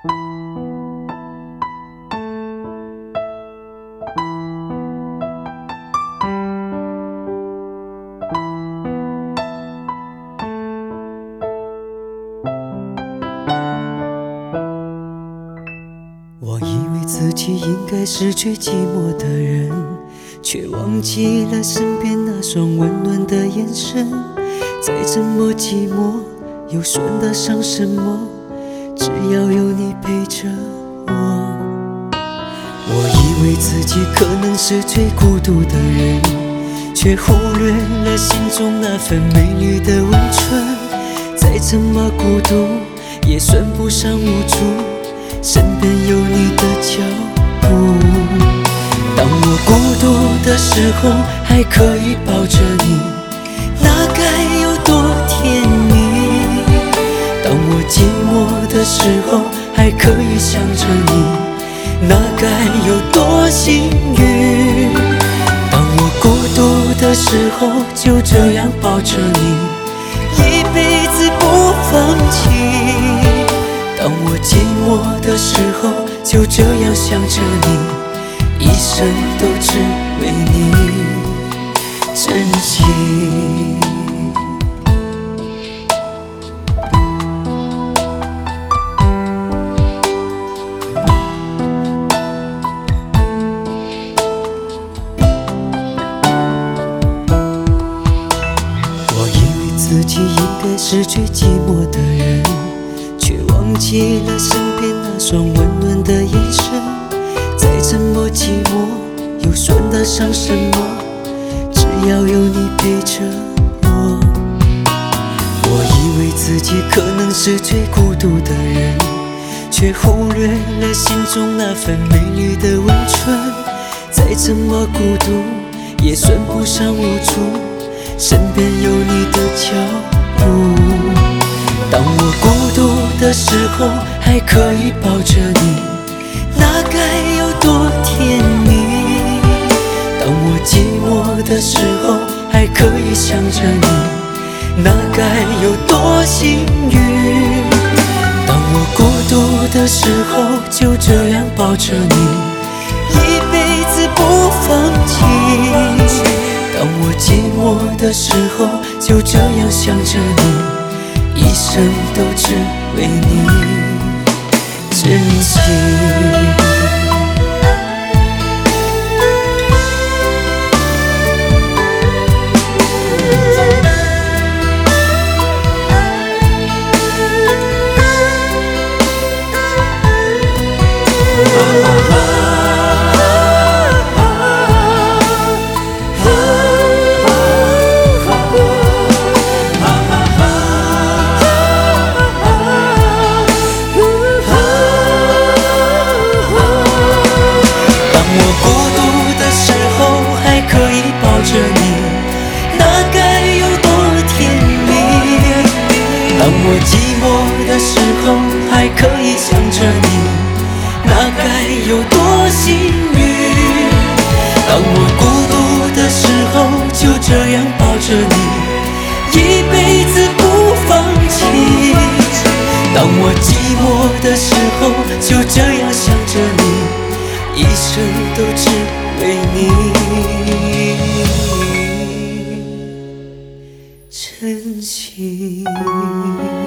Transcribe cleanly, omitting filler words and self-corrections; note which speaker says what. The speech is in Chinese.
Speaker 1: 我以为自己应该是最寂寞的人，却忘记了身边那双温暖的眼神。再怎么寂寞，又算得上什么？只要有你陪着我。我以为自己可能是最孤独的人，却忽略了心中那份美丽的温存。再怎么孤独，也算不上无助，身边有你的脚步。当我孤独的时候，还可以抱着你，那该有多甜蜜。当我寂寞的时候，还可以想着你，那该有多幸运。当我孤独的时候，就这样抱着你，一辈子不放弃。当我寂寞的时候，就这样想着你，一生都只为你珍惜。我以为自己应该是最寂寞的人，却忘记了身边那双温暖的眼神。再怎么寂寞，又算得上什么？只要有你陪着我。我以为自己可能是最孤独的人，却忽略了心中那份美丽的温存。再怎么孤独，也算不上无助，身边有你的脚步。当我孤独的时候，还可以抱着你，那该有多甜蜜。当我寂寞的时候，还可以想着你，那该有多幸运。当我孤独的时候，就这样抱着你，一辈子不放弃。当我寂寞的时候，就这样想着你，一生都只为你珍惜。当我寂寞的时候，还可以想着你，那该有多幸运。当我孤独的时候，就这样抱着你，一辈子不放弃。当我寂寞的时候，就这样想着你，一生都只为你珍惜。